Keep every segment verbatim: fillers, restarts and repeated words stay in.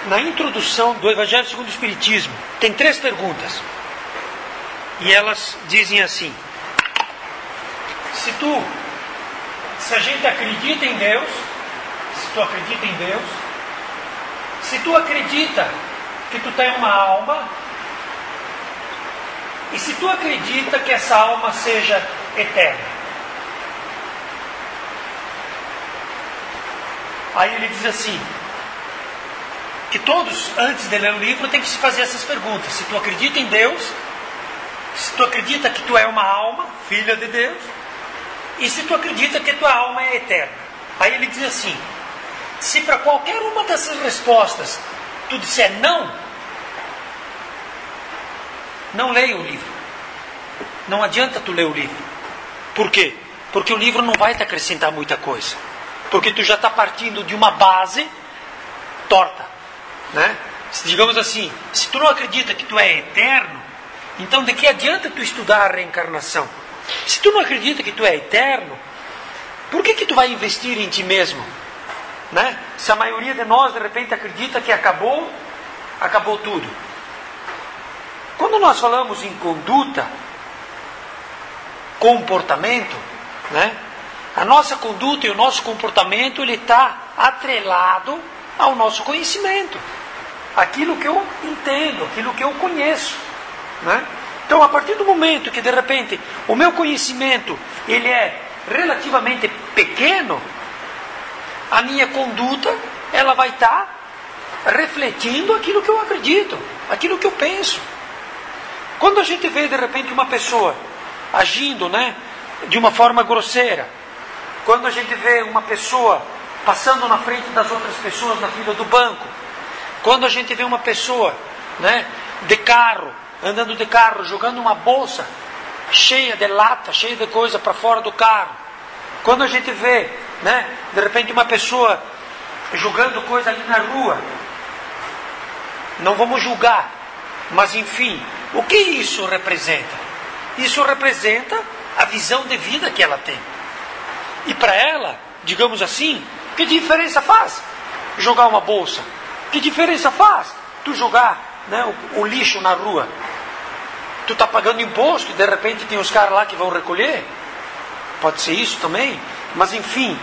Na introdução do Evangelho segundo o Espiritismo, tem três perguntas. E elas dizem assim: se tu, se a gente acredita em Deus, se tu acredita em Deus, se tu acredita que tu tem uma alma, e se tu acredita que essa alma seja eterna. Aí ele diz assim, que todos, antes de ler o livro, tem que se fazer essas perguntas. Se tu acredita em Deus, se tu acredita que tu é uma alma, filha de Deus, e se tu acredita que tua alma é eterna. Aí ele diz assim, se para qualquer uma dessas respostas tu disser não, não leia o livro. Não adianta tu ler o livro. Por quê? Porque o livro não vai te acrescentar muita coisa. Porque tu já está partindo de uma base torta, né? Se, digamos assim, se tu não acredita que tu é eterno, então de que adianta tu estudar a reencarnação? Se tu não acredita que tu é eterno, por que que tu vai investir em ti mesmo? Né? Se a maioria de nós de repente acredita que acabou, acabou tudo. Quando nós falamos em conduta, comportamento, né? A nossa conduta e o nosso comportamento, ele está atrelado ao nosso conhecimento. Aquilo que eu entendo, aquilo que eu conheço, né? Então, a partir do momento que, de repente, o meu conhecimento, ele é relativamente pequeno, a minha conduta, ela vai estar refletindo aquilo que eu acredito, aquilo que eu penso. Quando a gente vê, de repente, uma pessoa agindo, né, de uma forma grosseira, quando a gente vê uma pessoa passando na frente das outras pessoas na fila do banco, quando a gente vê uma pessoa, né, de carro, andando de carro, jogando uma bolsa cheia de lata, cheia de coisa para fora do carro, quando a gente vê, né, de repente uma pessoa jogando coisa ali na rua, não vamos julgar, mas enfim, o que isso representa? Isso representa a visão de vida que ela tem. E para ela, digamos assim, que diferença faz jogar uma bolsa? Que diferença faz tu jogar, né, o, o lixo na rua? Tu está pagando imposto e de repente tem os caras lá que vão recolher? Pode ser isso também. Mas enfim,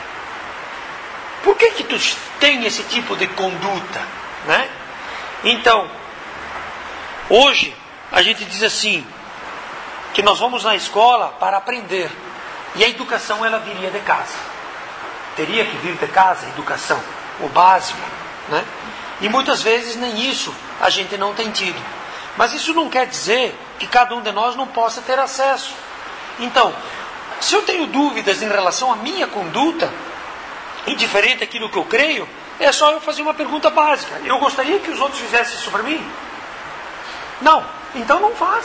por que que tu tem esse tipo de conduta, né? Então, hoje a gente diz assim, que nós vamos na escola para aprender. E a educação, ela viria de casa. Teria que vir de casa a educação, o básico, né? E muitas vezes nem isso a gente não tem tido. Mas isso não quer dizer que cada um de nós não possa ter acesso. Então, se eu tenho dúvidas em relação à minha conduta, indiferente daquilo que eu creio, é só eu fazer uma pergunta básica. Eu gostaria que os outros fizessem isso para mim? Não. Então não faz.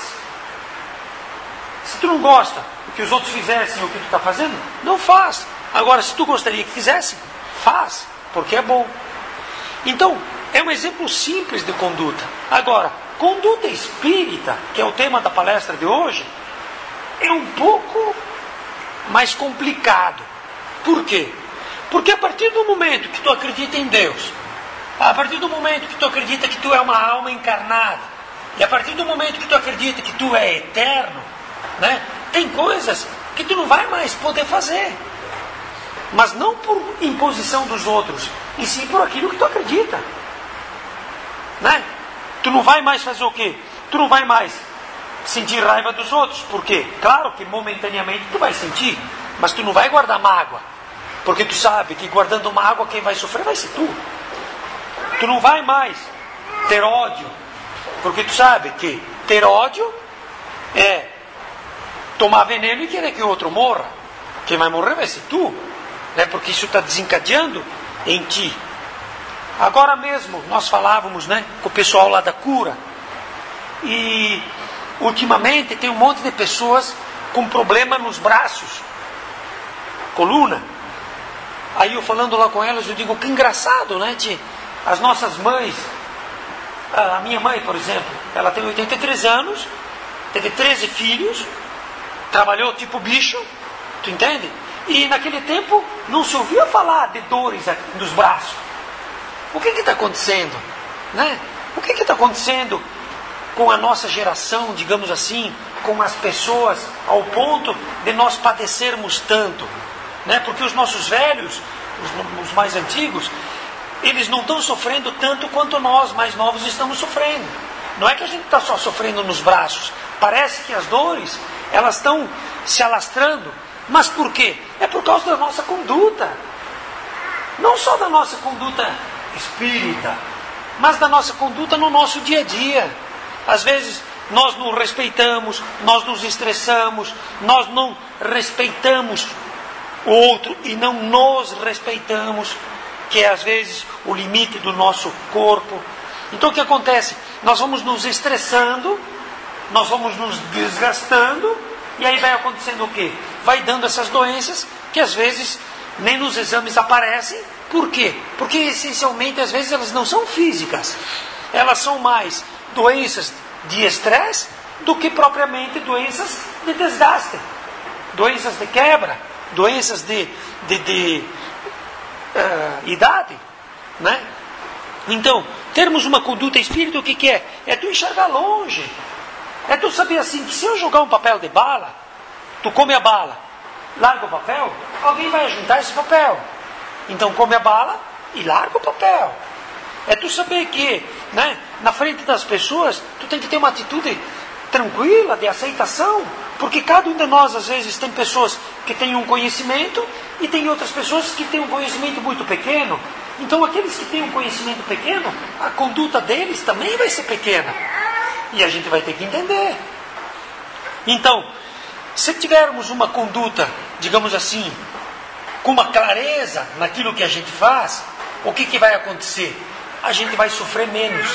Se tu não gosta que os outros fizessem o que tu está fazendo, não faz. Agora, se tu gostaria que fizesse, faz, porque é bom. Então, é um exemplo simples de conduta. Agora, conduta espírita, que é o tema da palestra de hoje, é um pouco mais complicado. Por quê? Porque a partir do momento que tu acredita em Deus, a partir do momento que tu acredita que tu é uma alma encarnada, e a partir do momento que tu acredita que tu é eterno, né, tem coisas que tu não vai mais poder fazer. Mas não por imposição dos outros, e sim por aquilo que tu acredita. Né? Tu não vai mais fazer o quê? Tu não vai mais sentir raiva dos outros. Por quê? Claro que momentaneamente tu vai sentir, mas tu não vai guardar mágoa. Porque tu sabe que guardando mágoa quem vai sofrer vai ser tu. Tu não vai mais ter ódio, porque tu sabe que ter ódio é tomar veneno e querer que o outro morra. Quem vai morrer vai ser tu, né? Porque isso está desencadeando em ti. Agora mesmo nós falávamos, né, com o pessoal lá da cura, e ultimamente tem um monte de pessoas com problema nos braços, coluna. Aí eu falando lá com elas, eu digo, que engraçado, né, tia? As nossas mães, a minha mãe, por exemplo, ela tem oitenta e três anos, teve treze filhos, trabalhou tipo bicho, tu entende? E naquele tempo não se ouvia falar de dores nos braços. O que está acontecendo? Né? O que está acontecendo com a nossa geração, digamos assim, com as pessoas, ao ponto de nós padecermos tanto? Né? Porque os nossos velhos, os, os mais antigos, eles não estão sofrendo tanto quanto nós, mais novos, estamos sofrendo. Não é que a gente está só sofrendo nos braços. Parece que as dores, elas estão se alastrando. Mas por quê? É por causa da nossa conduta. Não só da nossa conduta espírita, mas da nossa conduta no nosso dia a dia. Às vezes nós não respeitamos, nós nos estressamos, nós não respeitamos o outro e não nos respeitamos, que é às vezes o limite do nosso corpo. Então o que acontece? Nós vamos nos estressando, nós vamos nos desgastando, e aí vai acontecendo o quê? Vai dando essas doenças que às vezes nem nos exames aparecem. Por quê? Porque essencialmente às vezes elas não são físicas, elas são mais doenças de estresse do que propriamente doenças de desgaste, doenças de quebra, doenças de, de, de uh, idade, né? Então, termos uma conduta espírita, o que, que é? É tu enxergar longe. É tu saber assim, que se eu jogar um papel de bala, tu come a bala, larga o papel, alguém vai juntar esse papel. Então come a bala e larga o papel. É tu saber que, né, na frente das pessoas, tu tem que ter uma atitude tranquila, de aceitação. Porque cada um de nós, às vezes, tem pessoas que têm um conhecimento e tem outras pessoas que têm um conhecimento muito pequeno. Então aqueles que têm um conhecimento pequeno, a conduta deles também vai ser pequena. E a gente vai ter que entender. Então, se tivermos uma conduta, digamos assim, com uma clareza naquilo que a gente faz, o que, que vai acontecer? A gente vai sofrer menos.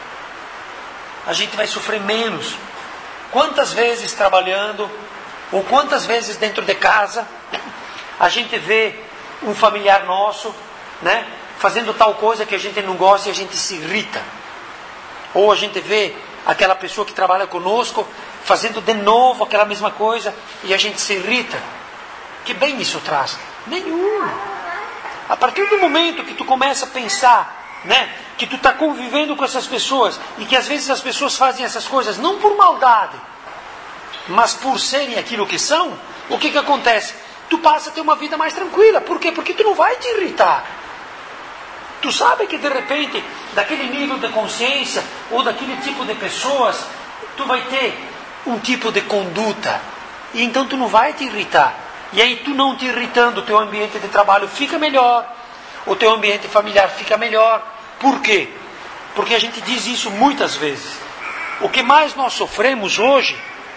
A gente vai sofrer menos. Quantas vezes trabalhando, ou quantas vezes dentro de casa, a gente vê um familiar nosso, né, fazendo tal coisa que a gente não gosta e a gente se irrita. Ou a gente vê aquela pessoa que trabalha conosco fazendo de novo aquela mesma coisa e a gente se irrita. Que bem isso traz? Nenhum. A partir do momento que tu começa a pensar, né, que tu está convivendo com essas pessoas e que às vezes as pessoas fazem essas coisas não por maldade, mas por serem aquilo que são, o que, que acontece? Tu passa a ter uma vida mais tranquila. Por quê? Porque tu não vai te irritar. Tu sabe que de repente, daquele nível de consciência ou daquele tipo de pessoas, tu vai ter um tipo de conduta. E então tu não vai te irritar. E aí tu não te irritando, o teu ambiente de trabalho fica melhor. O teu ambiente familiar fica melhor. Por quê? Porque a gente diz isso muitas vezes. O que mais nós sofremos hoje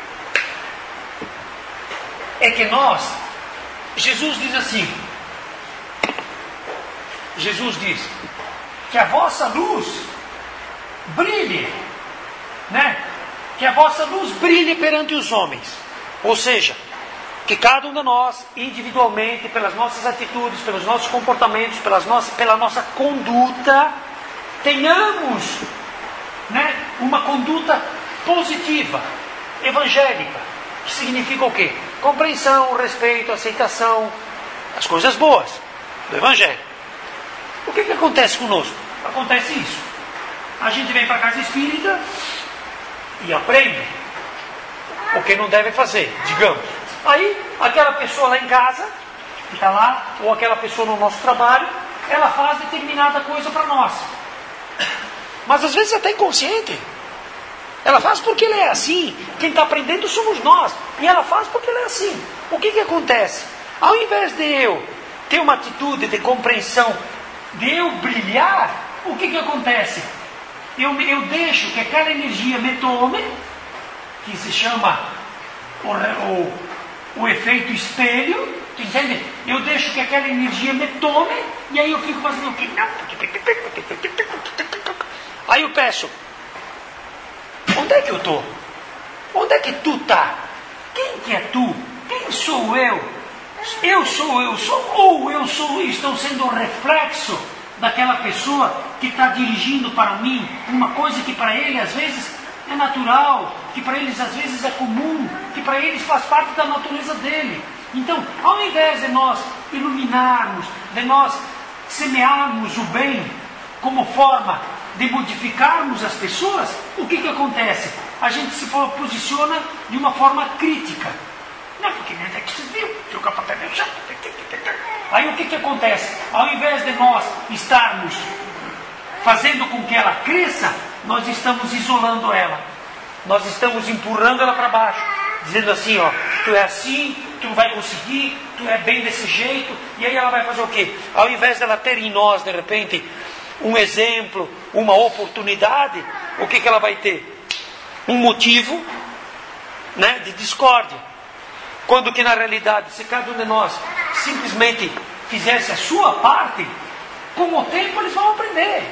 é que nós, Jesus diz assim, Jesus diz que a vossa luz brilhe, né? Que a vossa luz brilhe perante os homens. Ou seja, que cada um de nós, individualmente, pelas nossas atitudes, pelos nossos comportamentos, pelas nossas, pela nossa conduta, tenhamos, né, uma conduta positiva, evangélica, que significa o quê? Compreensão, respeito, aceitação, as coisas boas do Evangelho. O que, que acontece conosco? Acontece isso. A gente vem para a casa espírita e aprende o que não deve fazer, digamos. Aí, aquela pessoa lá em casa, que está lá, ou aquela pessoa no nosso trabalho, ela faz determinada coisa para nós. Mas às vezes até inconsciente. Ela faz porque ela é assim. Quem está aprendendo somos nós. E ela faz porque ela é assim. O que, que acontece? Ao invés de eu ter uma atitude de compreensão, de eu brilhar, o que, que acontece? Eu, eu deixo que aquela energia me tome, que se chama o, o, o efeito espelho, entende? Eu deixo que aquela energia me tome, e aí eu fico fazendo o quê? Aí eu peço, onde é que eu estou? Onde é que tu está? Quem que é tu? Quem sou eu? Eu sou eu sou ou eu sou estou sendo um reflexo daquela pessoa que está dirigindo para mim uma coisa que para ele às vezes é natural, que para eles às vezes é comum, que para eles faz parte da natureza dele. Então, ao invés de nós iluminarmos, de nós semearmos o bem, como forma de modificarmos as pessoas, o que que acontece? A gente se posiciona de uma forma crítica. Não, porque nem é que você viu, jogar papel no chão. Aí o que que acontece? Ao invés de nós estarmos fazendo com que ela cresça, nós estamos isolando ela. Nós estamos empurrando ela para baixo, dizendo assim, ó, tu é assim, tu vai conseguir, tu é bem desse jeito. E aí ela vai fazer o quê? Ao invés dela ter em nós, de repente, um exemplo, uma oportunidade, o que que ela vai ter? Um motivo, né, de discórdia. Quando que na realidade, se cada um de nós simplesmente fizesse a sua parte, com o tempo eles vão aprender.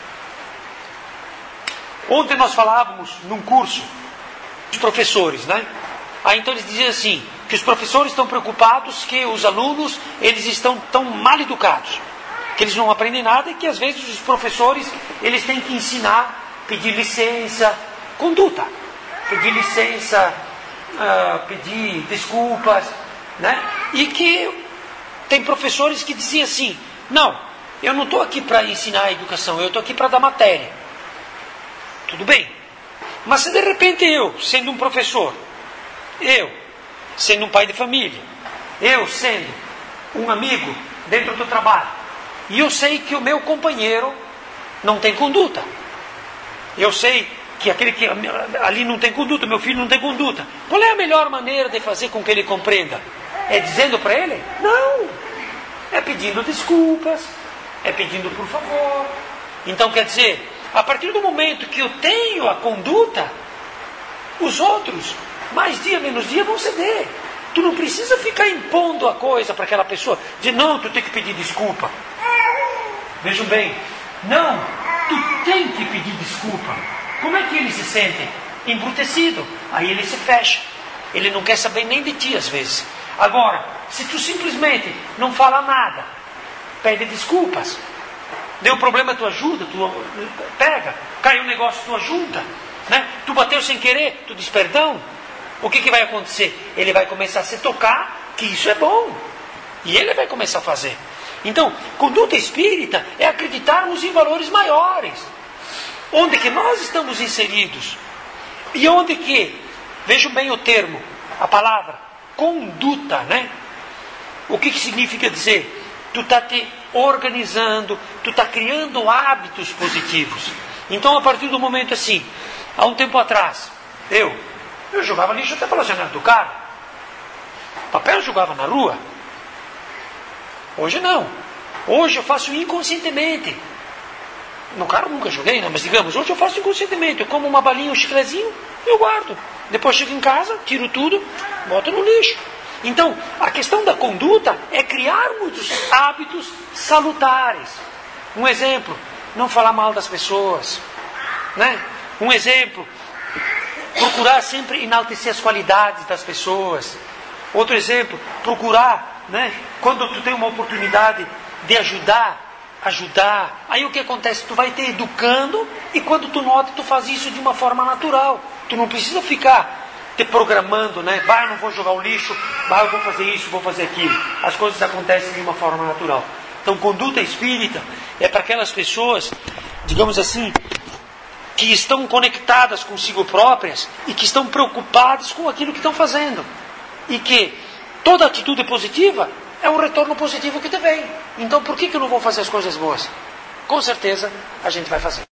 Ontem nós falávamos num curso dos professores, né? Aí então eles diziam assim, que os professores estão preocupados que os alunos, eles estão tão mal educados, que eles não aprendem nada e que às vezes os professores, eles têm que ensinar, pedir licença, conduta, pedir licença, uh, pedir desculpas, né? E que tem professores que diziam assim, não, eu não estou aqui para ensinar a educação, eu estou aqui para dar matéria. Tudo bem, mas se de repente eu, sendo um professor, eu, sendo um pai de família, eu sendo um amigo dentro do trabalho, e eu sei que o meu companheiro não tem conduta, eu sei que aquele que ali não tem conduta, meu filho não tem conduta, qual é a melhor maneira de fazer com que ele compreenda? É dizendo para ele? Não, é pedindo desculpas, é pedindo por favor. Então quer dizer, a partir do momento que eu tenho a conduta, os outros, mais dia menos dia, vão ceder. Tu não precisa ficar impondo a coisa para aquela pessoa, dizer, não, tu tem que pedir desculpa. Vejam bem, não, tu tem que pedir desculpa. Como é que ele se sente? Embrutecido. Aí ele se fecha. Ele não quer saber nem de ti às vezes. Agora, se tu simplesmente não fala nada, pede desculpas, deu problema, tu ajuda, tu pega, caiu um negócio, tu ajuda, né? Tu bateu sem querer, tu diz perdão, o que que vai acontecer? Ele vai começar a se tocar que isso é bom, e ele vai começar a fazer. Então, conduta espírita é acreditarmos em valores maiores, onde que nós estamos inseridos, e onde que, vejam bem o termo, a palavra conduta, né? O que que significa dizer? Tu está te organizando, tu está criando hábitos positivos. Então, a partir do momento assim, há um tempo atrás, eu, eu jogava lixo até pela janela do carro. Papel eu jogava na rua. Hoje não. Hoje eu faço inconscientemente. No carro nunca joguei, não, mas digamos, hoje eu faço inconscientemente. Eu como uma balinha, um chiclezinho, eu guardo. Depois chego em casa, tiro tudo, boto no lixo. Então, a questão da conduta é criarmos hábitos salutares. Um exemplo, não falar mal das pessoas, né? Um exemplo, procurar sempre enaltecer as qualidades das pessoas. Outro exemplo, procurar, né? Quando tu tem uma oportunidade de ajudar, ajudar. Aí o que acontece? Tu vai te educando e quando tu nota, tu faz isso de uma forma natural. Tu não precisa ficar te programando, né? Bah, eu não vou jogar o lixo, bah, eu vou fazer isso, vou fazer aquilo. As coisas acontecem de uma forma natural. Então, conduta espírita é para aquelas pessoas, digamos assim, que estão conectadas consigo próprias e que estão preocupadas com aquilo que estão fazendo. E que toda atitude positiva é um retorno positivo que te vem. Então, por que que eu não vou fazer as coisas boas? Com certeza, a gente vai fazer.